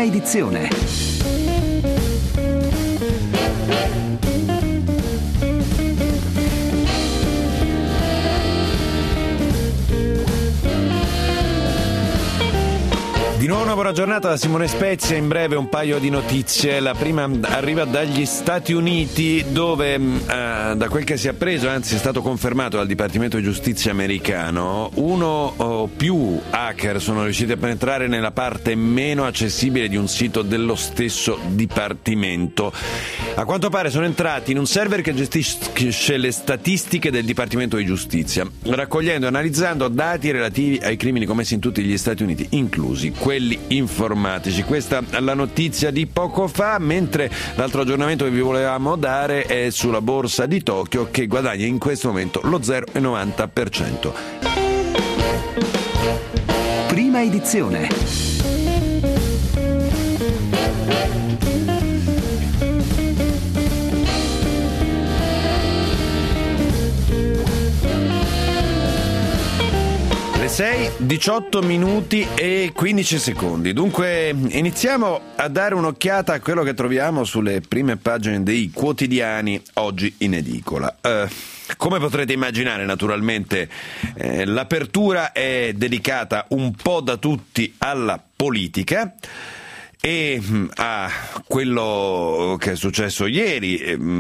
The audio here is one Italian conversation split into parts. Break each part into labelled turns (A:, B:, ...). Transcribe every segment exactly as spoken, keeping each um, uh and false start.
A: Prima edizione.
B: Di nuovo una buona giornata da Simone Spezia, in breve un paio di notizie. La prima arriva dagli Stati Uniti dove, eh, da quel che si è appreso, anzi è stato confermato dal Dipartimento di Giustizia americano, uno o più hacker sono riusciti a penetrare nella parte meno accessibile di un sito dello stesso Dipartimento. A quanto pare sono entrati in un server che gestisce le statistiche del Dipartimento di Giustizia, raccogliendo e analizzando dati relativi ai crimini commessi in tutti gli Stati Uniti, inclusi quelli informatici. Questa è la notizia di poco fa, mentre l'altro aggiornamento che vi volevamo dare è sulla borsa di Tokyo, che guadagna in questo momento lo zero virgola novanta per cento.
A: Prima edizione.
B: sei, diciotto minuti e quindici secondi. Dunque iniziamo a dare un'occhiata a quello che troviamo sulle prime pagine dei quotidiani oggi in edicola. Uh, come potrete immaginare, naturalmente eh, l'apertura è dedicata un po' da tutti alla politica e a quello che è successo ieri,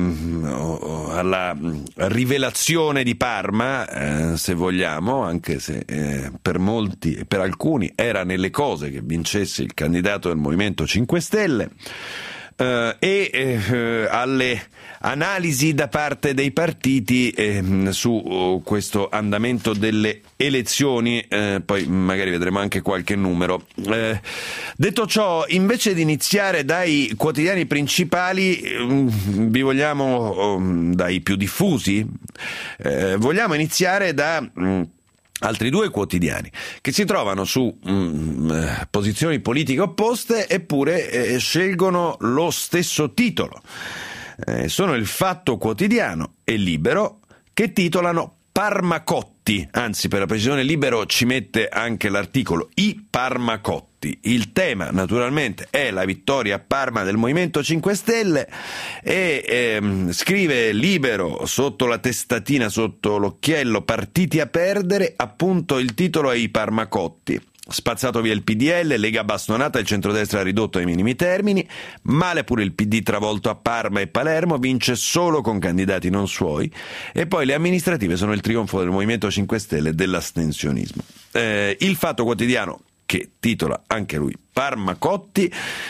B: alla rivelazione di Parma, eh, se vogliamo, anche se eh, per molti e per alcuni era nelle cose che vincesse il candidato del Movimento cinque Stelle, eh, e eh, alle analisi da parte dei partiti eh, su uh, questo andamento delle elezioni, eh, poi magari vedremo anche qualche numero. Eh, detto ciò, invece di iniziare dai quotidiani principali, eh, vi vogliamo, um, dai più diffusi, eh, vogliamo iniziare da um, altri due quotidiani che si trovano su um, posizioni politiche opposte, eppure eh, scelgono lo stesso titolo. Eh, sono il Fatto Quotidiano e Libero, che titolano Parmacotti, anzi per la precisione Libero ci mette anche l'articolo I Parmacotti. Il tema naturalmente è la vittoria a Parma del Movimento cinque Stelle e ehm, scrive Libero sotto la testatina, sotto l'occhiello, partiti a perdere, appunto il titolo è I Parmacotti. Spazzato via il P D L, Lega bastonata, il centrodestra ridotto ai minimi termini, male pure il P D travolto a Parma e Palermo, vince solo con candidati non suoi, e poi le amministrative sono il trionfo del Movimento cinque Stelle e dell'astensionismo. Eh, il Fatto Quotidiano, che titola anche lui Parmacotti,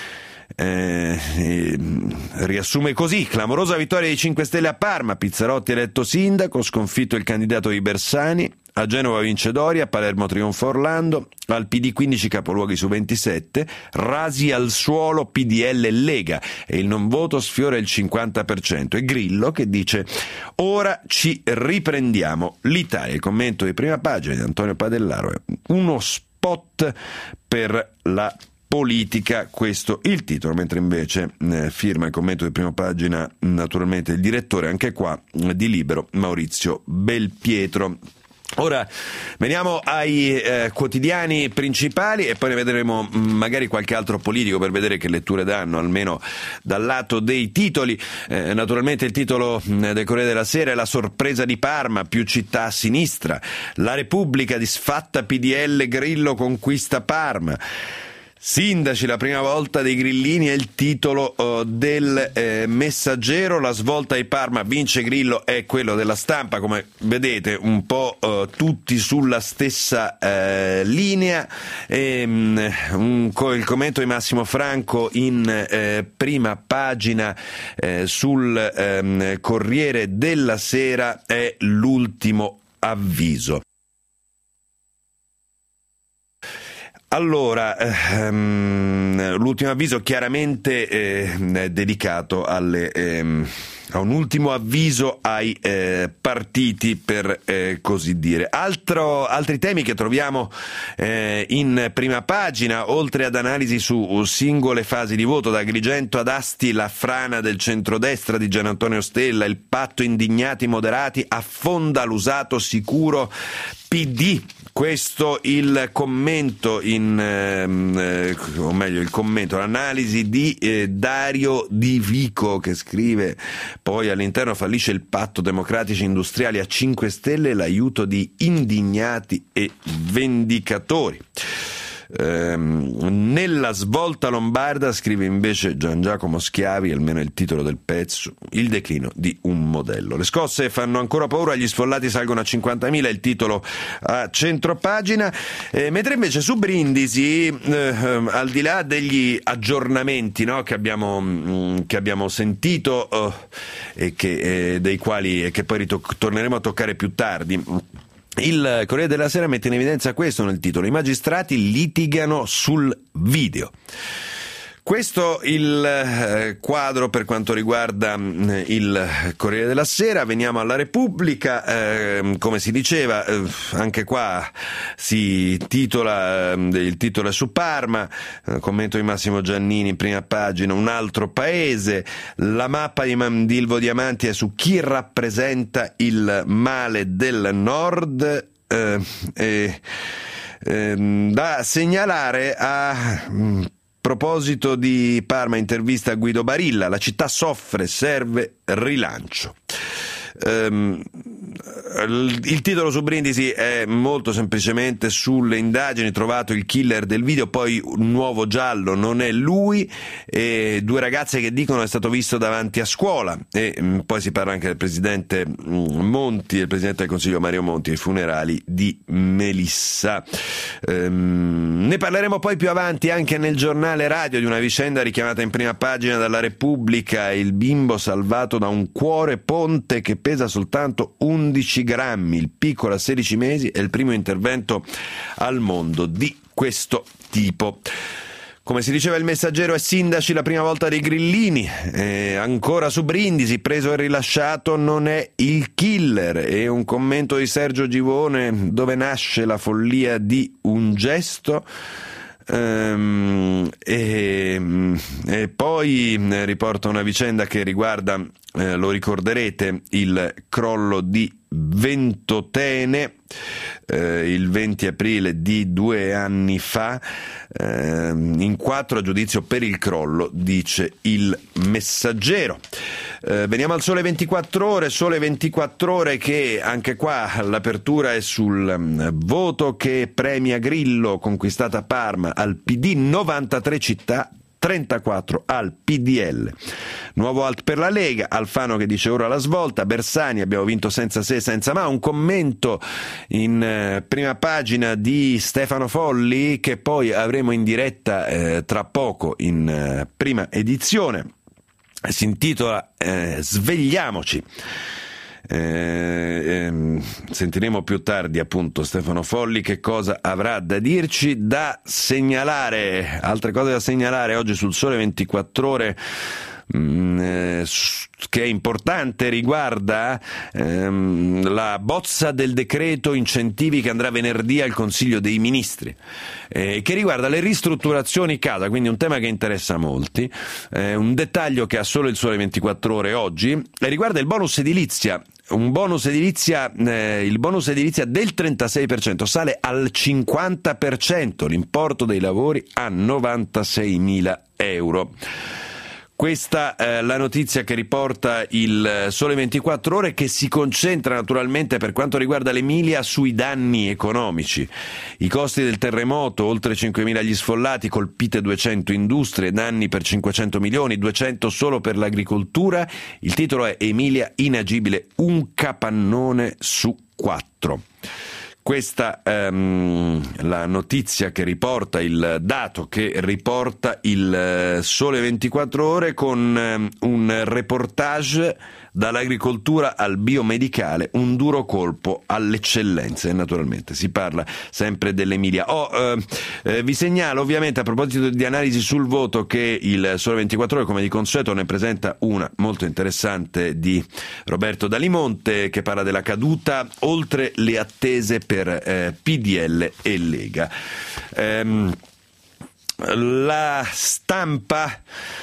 B: Eh, eh, riassume così: clamorosa vittoria dei cinque Stelle a Parma, Pizzarotti eletto sindaco, sconfitto il candidato di Bersani, a Genova vince Doria, a Palermo trionfa Orlando, al P D quindici capoluoghi su ventisette, rasi al suolo P D L e Lega, e il non voto sfiora il cinquanta per cento, e Grillo che dice ora ci riprendiamo l'Italia. Il commento di prima pagina di Antonio Padellaro è uno spot per la politica, questo il titolo, mentre invece eh, firma il commento di prima pagina naturalmente il direttore, anche qua di Libero, Maurizio Belpietro. Ora veniamo ai eh, quotidiani principali e poi ne vedremo mh, magari qualche altro politico per vedere che letture danno, almeno dal lato dei titoli. Eh, naturalmente il titolo mh, del Corriere della Sera è la sorpresa di Parma, più città a sinistra, la Repubblica disfatta P D L, Grillo conquista Parma. Sindaci, la prima volta dei grillini è il titolo uh, del eh, Messaggero, la svolta di Parma, vince Grillo, è quello della Stampa. Come vedete un po' uh, tutti sulla stessa uh, linea. E, um, un, il commento di Massimo Franco in eh, prima pagina eh, sul um, Corriere della Sera è l'ultimo avviso. Allora, ehm, l'ultimo avviso chiaramente eh, dedicato alle, ehm, a un ultimo avviso ai eh, partiti, per eh, così dire. Altro, altri temi che troviamo eh, in prima pagina, oltre ad analisi su singole fasi di voto, da Agrigento ad Asti, la frana del centrodestra di Gian Antonio Stella, il patto indignati moderati affonda l'usato sicuro P D. Questo il commento in eh, o meglio il commento, l'analisi di eh, Dario Di Vico, che scrive: poi all'interno fallisce il patto democratici industriali a cinque Stelle, l'aiuto di indignati e vendicatori. Ehm, nella svolta lombarda, scrive invece Gian Giacomo Schiavi, almeno il titolo del pezzo, il declino di un modello. Le scosse fanno ancora paura, gli sfollati salgono a cinquantamila, il titolo a centropagina, eh, mentre invece su Brindisi, eh, al di là degli aggiornamenti, no, che abbiamo mh, che abbiamo sentito oh, e che, eh, dei quali e che poi ritor- torneremo a toccare più tardi, il Corriere della Sera mette in evidenza questo nel titolo: i magistrati litigano sul video. Questo il eh, quadro per quanto riguarda mh, il Corriere della Sera. Veniamo alla Repubblica, eh, come si diceva, eh, anche qua si titola, eh, il titolo è su Parma, eh, commento di Massimo Giannini in prima pagina, un altro paese, la mappa di Mandilvo Diamanti è su chi rappresenta il male del nord, eh, eh, eh, da segnalare a... Mh, proposito di Parma, intervista a Guido Barilla, la città soffre, serve rilancio. Um, il titolo su Brindisi è molto semplicemente: sulle indagini trovato il killer del video, poi un nuovo giallo, non è lui, e due ragazze che dicono è stato visto davanti a scuola, e um, poi si parla anche del presidente um, Monti, del presidente del Consiglio Mario Monti, ai funerali di Melissa. Um, ne parleremo poi più avanti anche nel giornale radio di una vicenda richiamata in prima pagina dalla Repubblica: il bimbo salvato da un cuore ponte che pesa soltanto undici grammi, il piccolo a sedici mesi, è il primo intervento al mondo di questo tipo. Come si diceva il Messaggero, è sindaci la prima volta dei grillini, eh, ancora su Brindisi, preso e rilasciato non è il killer, e un commento di Sergio Givone: dove nasce la follia di un gesto. Um, e, e poi riporta una vicenda che riguarda, eh, lo ricorderete, il crollo di Ventotene, eh, il venti aprile di due anni fa, eh, in quattro a giudizio per il crollo, dice il Messaggero. Eh, veniamo al Sole ventiquattro Ore, Sole ventiquattro Ore che anche qua l'apertura è sul um, voto che premia Grillo, conquistata a Parma al P D, novantatré città, trentaquattro al P D L. Nuovo alt per la Lega, Alfano che dice ora la svolta, Bersani abbiamo vinto senza se senza ma, un commento in eh, prima pagina di Stefano Folli che poi avremo in diretta eh, tra poco in eh, prima edizione. Si intitola eh, Svegliamoci. Eh, ehm, sentiremo più tardi appunto Stefano Folli che cosa avrà da dirci. Da segnalare, altre cose da segnalare oggi sul Sole ventiquattro Ore, mh, eh, che è importante, riguarda ehm, la bozza del decreto incentivi che andrà venerdì al Consiglio dei Ministri, eh, che riguarda le ristrutturazioni casa, quindi un tema che interessa molti, eh, un dettaglio che ha solo il Sole ventiquattro Ore oggi, e riguarda il bonus edilizia. Un bonus edilizia, eh, il bonus edilizia del trentasei per cento sale al cinquanta per cento, l'importo dei lavori a novantaseimila euro. Questa è eh, la notizia che riporta il Sole ventiquattro Ore, che si concentra naturalmente per quanto riguarda l'Emilia sui danni economici. I costi del terremoto, oltre cinquemila gli sfollati, colpite duecento industrie, danni per cinquecento milioni, duecento solo per l'agricoltura. Il titolo è Emilia inagibile, un capannone su quattro. Questa è um, la notizia che riporta, il dato che riporta il Sole ventiquattro Ore, con um, un reportage dall'agricoltura al biomedicale, un duro colpo alle eccellenze, e naturalmente si parla sempre dell'Emilia. Oh, eh, eh, vi segnalo ovviamente, a proposito di analisi sul voto, che il Sole ventiquattro Ore come di consueto ne presenta una molto interessante di Roberto Dalimonte, che parla della caduta oltre le attese per eh, P D L e Lega. Ehm, La Stampa,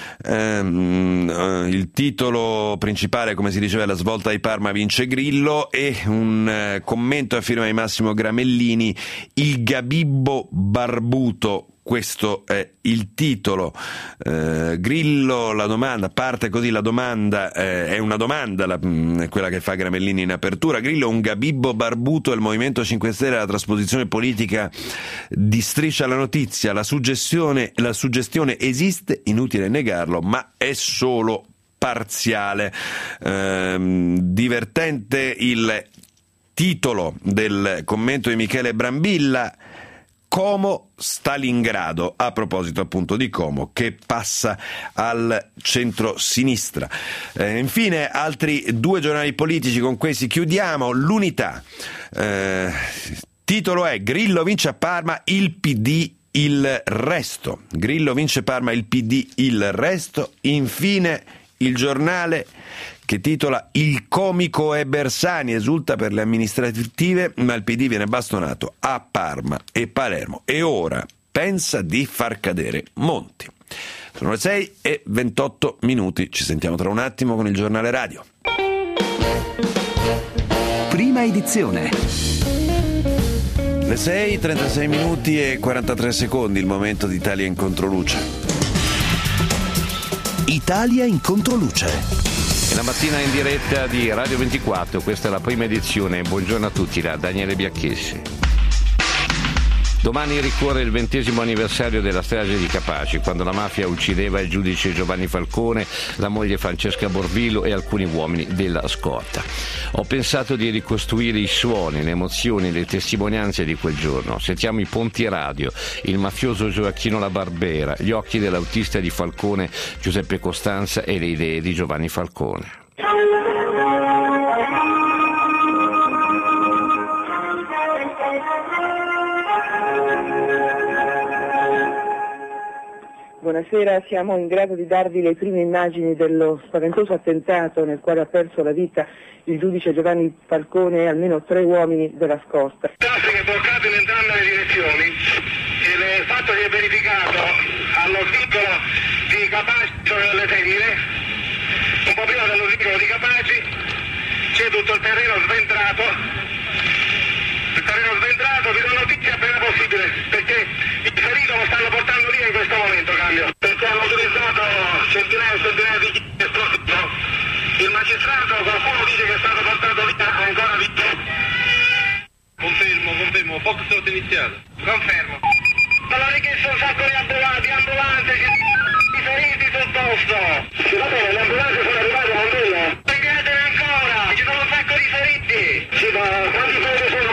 B: ehm, il titolo principale, come si diceva, la svolta di Parma vince Grillo, e un eh, commento a firma di Massimo Gramellini, il Gabibbo barbuto. Questo è il titolo. Eh, Grillo, la domanda, parte così la domanda, eh, è una domanda la, mh, quella che fa Gramellini in apertura. Grillo, un Gabibbo barbuto, e il Movimento cinque Stelle, la trasposizione politica di Striscia la Notizia. La suggestione, la suggestione esiste, inutile negarlo, ma è solo parziale. Eh, divertente il titolo del commento di Michele Brambilla: Como Stalingrado, a proposito appunto di Como, che passa al centro-sinistra. Eh, infine, altri due giornali politici, con questi chiudiamo. L'Unità, eh, titolo è Grillo vince a Parma, il P D il resto. Grillo vince Parma, il P D il resto. Infine il Giornale, che titola Il comico è Bersani, esulta per le amministrative, ma il P D viene bastonato a Parma e Palermo e ora pensa di far cadere Monti. Sono le sei e ventotto minuti, ci sentiamo tra un attimo con il giornale radio.
A: Prima edizione.
B: Le sei, trentasei minuti e quarantatré secondi, il momento di Italia in controluce.
A: Italia in controluce.
C: E la mattina in diretta di Radio ventiquattro, questa è la prima edizione. Buongiorno a tutti da Daniele Biacchessi. Domani ricorre il ventesimo anniversario della strage di Capaci, quando la mafia uccideva il giudice Giovanni Falcone, la moglie Francesca Borvillo e alcuni uomini della scorta. Ho pensato di ricostruire i suoni, le emozioni, le testimonianze di quel giorno. Sentiamo i ponti radio, il mafioso Gioacchino La Barbera, gli occhi dell'autista di Falcone Giuseppe Costanza e le idee di Giovanni Falcone.
D: Buonasera, siamo in grado di darvi le prime immagini dello spaventoso attentato nel quale ha perso la vita il giudice Giovanni Falcone e almeno tre uomini della scorta.
E: Traffico è bloccato in entrambe le direzioni e il fatto si è verificato allo svincolo di Capaci delle Femmine, un po' prima dello svincolo di Capaci c'è tutto il terreno sventrato. Il terreno sventrato, vi do notizie appena possibile, perché il ferito lo stanno portando via in questo momento, cambio. Perché hanno utilizzato centinaia e centinaia di chili di esplosivo. Il magistrato, qualcuno dice che è stato portato via ancora vivo.
F: Confermo, confermo, box out iniziato.
E: Confermo. Ma l'ho richiesto un sacco di ambulanze, di ambulanze, i feriti sul posto. Sì, va bene, le ambulanze sono arrivate a Mondello. Prendiatene ancora, ci sono un sacco di feriti. Sì, ma quanti feriti sono?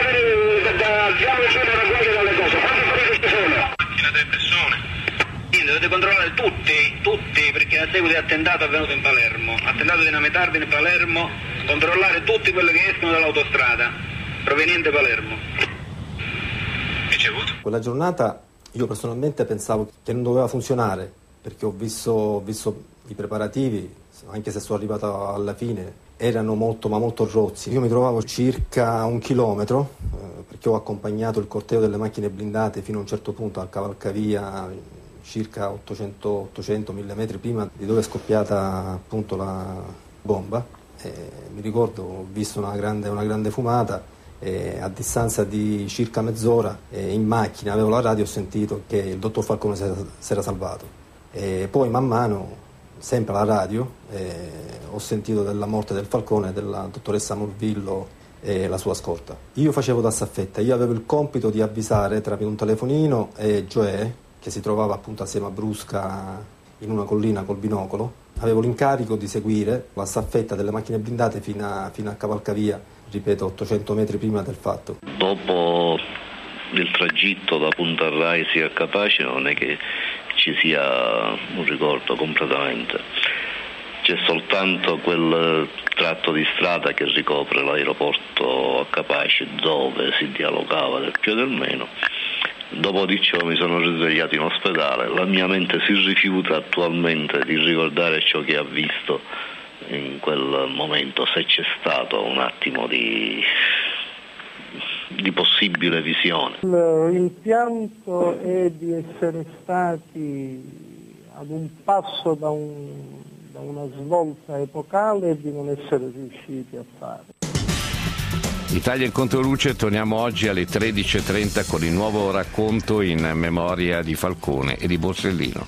F: Tre persone. Quindi dovete controllare tutti, tutti, perché a seguito di attentato avvenuto in Palermo, attentato di Nametardine in Palermo, controllare tutti quelli che escono dall'autostrada, proveniente Palermo.
E: Ricevuto.
G: Quella giornata io personalmente pensavo che non doveva funzionare, perché ho visto, ho visto i preparativi, anche se sono arrivato alla fine, erano molto ma molto rozzi. Io mi trovavo circa un chilometro, eh, perché ho accompagnato il corteo delle macchine blindate fino a un certo punto al cavalcavia, circa ottocento mille metri prima di dove è scoppiata appunto la bomba. E mi ricordo, ho visto una grande, una grande fumata e a distanza di circa mezz'ora eh, in macchina avevo la radio, ho sentito che il dottor Falcone si era, si era salvato. E poi man mano, sempre alla radio, eh, ho sentito della morte del Falcone, della dottoressa Morvillo e la sua scorta. Io facevo da staffetta, io avevo il compito di avvisare tramite un telefonino e Gioè, che si trovava appunto assieme a Brusca in una collina col binocolo, avevo l'incarico di seguire la staffetta delle macchine blindate fino a, fino a cavalcavia, ripeto, ottocento metri prima del fatto.
H: Dopo il tragitto da Punta Raisi a Capaci non è che ci sia un ricordo completamente, c'è soltanto quel tratto di strada che ricopre l'aeroporto a Capaci dove si dialogava del più e del meno. Dopo di ciò mi sono risvegliato in ospedale, la mia mente si rifiuta attualmente di ricordare ciò che ha visto in quel momento, se c'è stato un attimo di di possibile visione.
I: Il pianto è di essere stati ad un passo da, un, da una svolta epocale e di non essere riusciti a fare.
C: Italia in Controluce, torniamo oggi alle tredici e trenta con il nuovo racconto in memoria di Falcone e di Borsellino.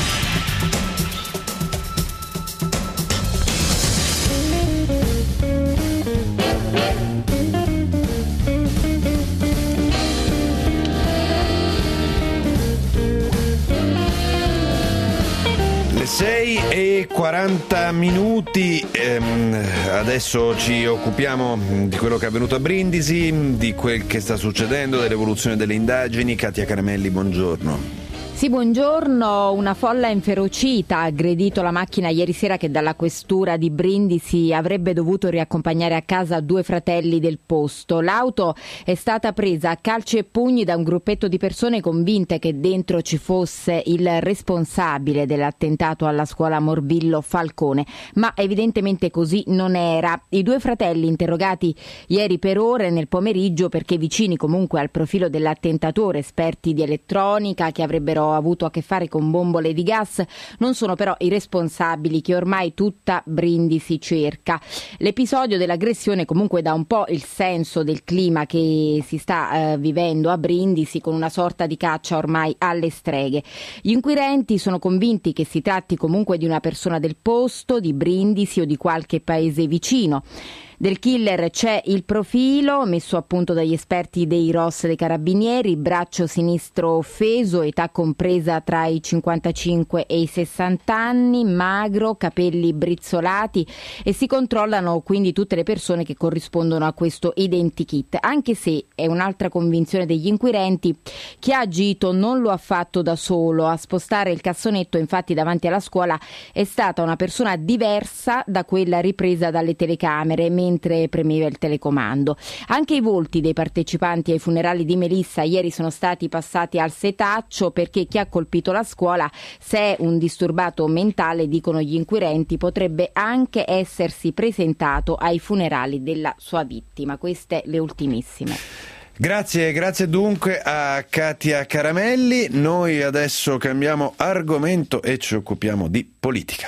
B: sei e quaranta minuti, ehm, adesso ci occupiamo di quello che è avvenuto a Brindisi, di quel che sta succedendo, dell'evoluzione delle indagini. Katia Caramelli, buongiorno.
J: Sì, buongiorno. Una folla inferocita ha aggredito la macchina ieri sera che dalla questura di Brindisi avrebbe dovuto riaccompagnare a casa due fratelli del posto. L'auto è stata presa a calci e pugni da un gruppetto di persone convinte che dentro ci fosse il responsabile dell'attentato alla scuola Morbillo Falcone, ma evidentemente così non era. I due fratelli interrogati ieri per ore nel pomeriggio, perché vicini comunque al profilo dell'attentatore, esperti di elettronica che avrebbero avuto a che fare con bombole di gas, non sono però i responsabili che ormai tutta Brindisi cerca. L'episodio dell'aggressione comunque dà un po' il senso del clima che si sta eh, vivendo a Brindisi, con una sorta di caccia ormai alle streghe. Gli inquirenti sono convinti che si tratti comunque di una persona del posto, di Brindisi o di qualche paese vicino. Del killer c'è il profilo messo a punto dagli esperti dei R O S dei Carabinieri: braccio sinistro offeso, età compresa tra i cinquantacinque e i sessanta anni, magro, capelli brizzolati, e si controllano quindi tutte le persone che corrispondono a questo identikit, anche se è un'altra convinzione degli inquirenti: chi ha agito non lo ha fatto da solo. A spostare il cassonetto infatti davanti alla scuola è stata una persona diversa da quella ripresa dalle telecamere mentre premeva il telecomando. Anche i volti dei partecipanti ai funerali di Melissa ieri sono stati passati al setaccio, perché chi ha colpito la scuola, se è un disturbato mentale, dicono gli inquirenti, potrebbe anche essersi presentato ai funerali della sua vittima. Queste le ultimissime.
B: Grazie, grazie dunque a Katia Caramelli. Noi adesso cambiamo argomento e ci occupiamo di politica.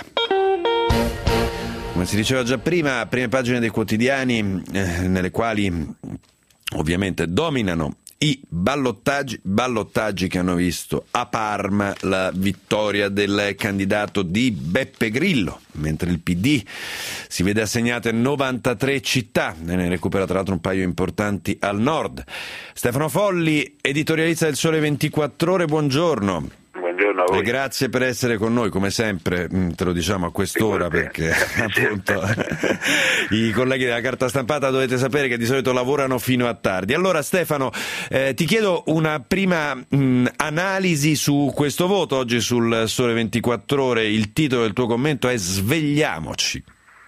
B: Come si diceva già prima, prime pagine dei quotidiani eh, nelle quali ovviamente dominano i ballottaggi, ballottaggi che hanno visto a Parma la vittoria del candidato di Beppe Grillo, mentre il P D si vede assegnate novantatré città, ne recupera tra l'altro un paio importanti al nord. Stefano Folli, editorialista del Sole ventiquattro Ore, buongiorno.
K: Buongiorno a voi.
B: E grazie per essere con noi, come sempre, te lo diciamo a quest'ora, perché appunto i colleghi della carta stampata dovete sapere che di solito lavorano fino a tardi. Allora Stefano, eh, ti chiedo una prima mh, analisi su questo voto oggi sul Sole ventiquattro Ore. Il titolo del tuo commento è Svegliamoci.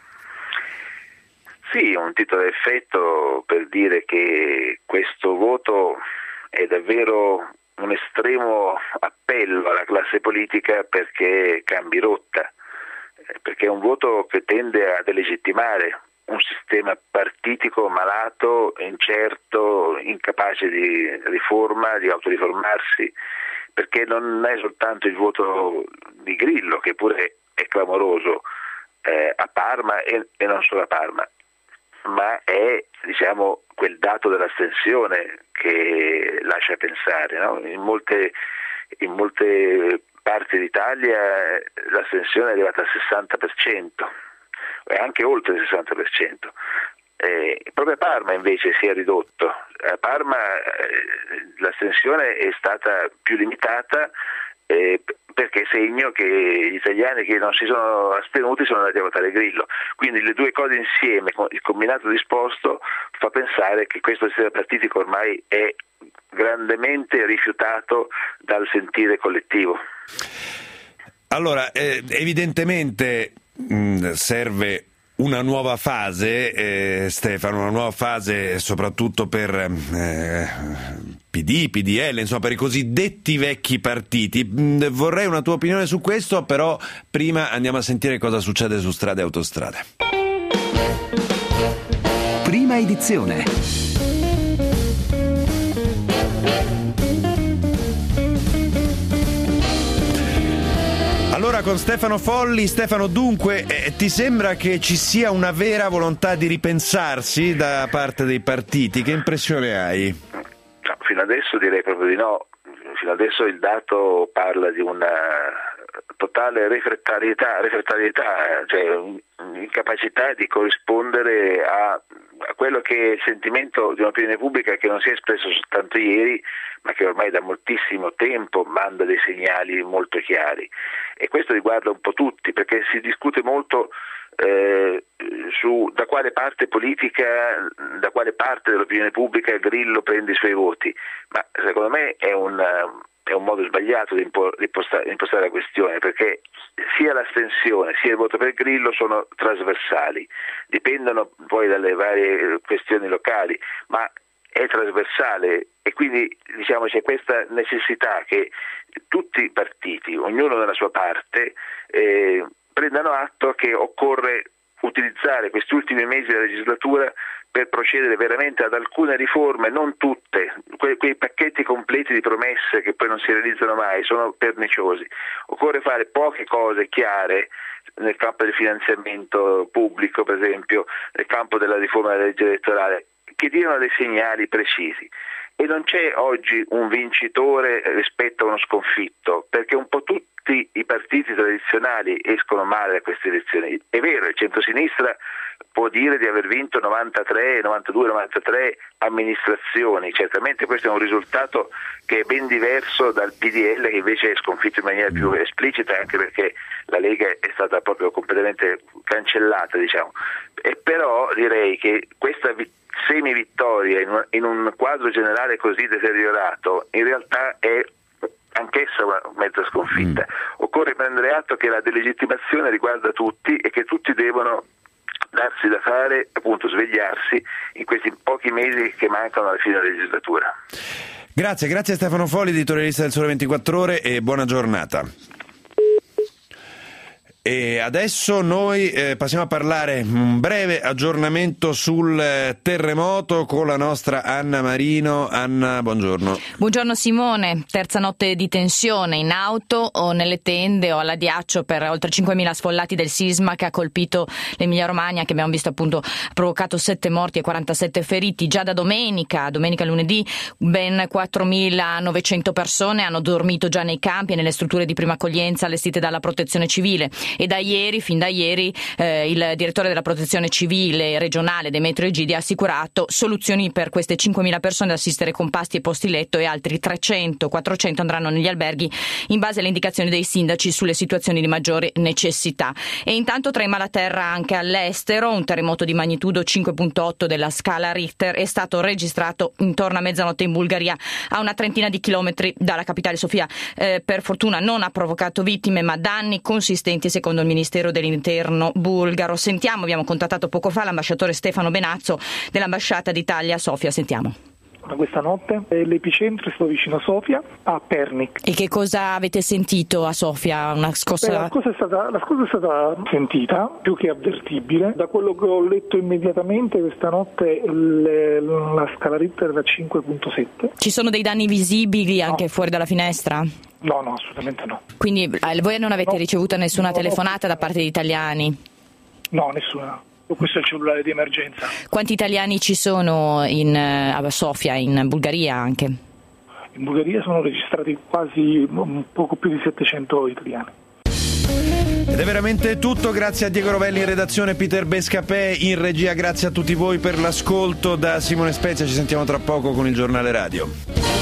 K: Sì, un titolo a effetto per dire che questo voto è davvero un estremo appello alla classe politica perché cambi rotta, perché è un voto che tende a delegittimare un sistema partitico malato, incerto, incapace di riforma, di autoriformarsi, perché non è soltanto il voto di Grillo, che pure è clamoroso eh, a Parma e, e non solo a Parma, ma è, diciamo, quel dato dell'astensione che lascia pensare, no? In molte, in molte parti d'Italia l'astensione è arrivata al sessanta per cento e anche oltre il sessanta per cento. Eh, proprio a Parma invece si è ridotto. A Parma eh, l'astensione è stata più limitata eh, perché è segno che gli italiani che non si sono astenuti sono andati a votare Grillo. Quindi le due cose insieme, il combinato disposto, fa pensare che questo sistema partitico ormai è grandemente rifiutato dal sentire collettivo.
B: Allora, eh, evidentemente mh, serve una nuova fase, eh, Stefano, una nuova fase soprattutto per eh, P D, P D L, insomma per i cosiddetti vecchi partiti. Mh, vorrei una tua opinione su questo, però prima andiamo a sentire cosa succede su strade e autostrade.
A: Prima edizione.
B: allora con Stefano Folli. Stefano, dunque, eh, ti sembra che ci sia una vera volontà di ripensarsi da parte dei partiti? Che impressione hai?
K: No, fino adesso direi proprio di no. Fino adesso il dato parla di una totale refrattarietà, refrattarietà, cioè incapacità di corrispondere a, a quello che è il sentimento di un'opinione pubblica che non si è espresso soltanto ieri, ma che ormai da moltissimo tempo manda dei segnali molto chiari. E questo riguarda un po' tutti, perché si discute molto eh, su da quale parte politica, da quale parte dell'opinione pubblica Grillo prende i suoi voti, ma secondo me è un è un modo sbagliato di impostare, impostare la questione, perché sia l'astensione sia il voto per Grillo sono trasversali, dipendono poi dalle varie questioni locali, ma è trasversale e quindi diciamo c'è questa necessità che tutti i partiti, ognuno nella sua parte, eh, prendano atto che occorre utilizzare questi ultimi mesi della legislatura per procedere veramente ad alcune riforme, non tutte, que- quei pacchetti completi di promesse che poi non si realizzano mai, sono perniciosi. Occorre fare poche cose chiare nel campo del finanziamento pubblico, per esempio, nel campo della riforma della legge elettorale, che diano dei segnali precisi. E non c'è oggi un vincitore rispetto a uno sconfitto, perché un po' tutti i partiti tradizionali escono male da queste elezioni. È vero, il centrosinistra può dire di aver vinto novantatré, novantadue, novantatré amministrazioni, certamente questo è un risultato che è ben diverso dal P D L che invece è sconfitto in maniera più esplicita, anche perché la Lega è stata proprio completamente cancellata, diciamo. E però direi che questa vittoria semi-vittoria in un, in un quadro generale così deteriorato in realtà è anch'essa una mezza sconfitta. Mm. Occorre prendere atto che la delegittimazione riguarda tutti e che tutti devono darsi da fare, appunto svegliarsi in questi pochi mesi che mancano alla fine della legislatura.
B: Grazie, grazie a Stefano Folli, editorialista del Sole ventiquattro Ore, e buona giornata. E adesso noi eh, passiamo a parlare un breve aggiornamento sul eh, terremoto con la nostra Anna Marino. Anna, buongiorno.
L: Buongiorno Simone. Terza notte di tensione in auto o nelle tende o all'addiaccio per oltre cinquemila sfollati del sisma che ha colpito l'Emilia Romagna, che abbiamo visto appunto ha provocato sette morti e quarantasette feriti. Già da domenica, domenica lunedì, ben quattromilanovecento persone hanno dormito già nei campi e nelle strutture di prima accoglienza allestite dalla Protezione Civile. E da ieri, fin da ieri, eh, il direttore della Protezione Civile regionale Demetrio Egidi ha assicurato soluzioni per queste cinquemila persone da assistere con pasti e posti letto, e altri trecento quattrocento andranno negli alberghi in base alle indicazioni dei sindaci sulle situazioni di maggiore necessità. E intanto trema la terra anche all'estero. Un terremoto di magnitudo cinque virgola otto della scala Richter è stato registrato intorno a mezzanotte in Bulgaria, a una trentina di chilometri dalla capitale Sofia. Eh, per fortuna non ha provocato vittime, ma danni consistenti secondo il Ministero dell'Interno bulgaro. Sentiamo, abbiamo contattato poco fa l'ambasciatore Stefano Benazzo dell'ambasciata d'Italia a Sofia. Sentiamo.
M: Questa notte l'epicentro è stato vicino a Sofia, a Pernik.
L: E che cosa avete sentito a Sofia? Una scossa?
M: Beh, la, cosa è stata, la scossa è stata sentita, più che avvertibile. Da quello che ho letto immediatamente, questa notte le, la scala Richter era cinque virgola sette.
L: Ci sono dei danni visibili anche
M: no.
L: fuori dalla finestra?
M: No, no, assolutamente no.
L: Quindi eh, voi non avete
M: no.
L: ricevuto nessuna
M: no,
L: telefonata
M: no.
L: da parte di italiani?
M: No, nessuna. Questo è il cellulare di emergenza.
L: Quanti italiani ci sono in, a Sofia, in Bulgaria anche?
M: In Bulgaria sono registrati quasi un poco più di settecento italiani.
B: Ed è veramente tutto, grazie a Diego Rovelli in redazione, Peter Bescapè in regia, grazie a tutti voi per l'ascolto. Da Simone Spezia ci sentiamo tra poco con il giornale radio.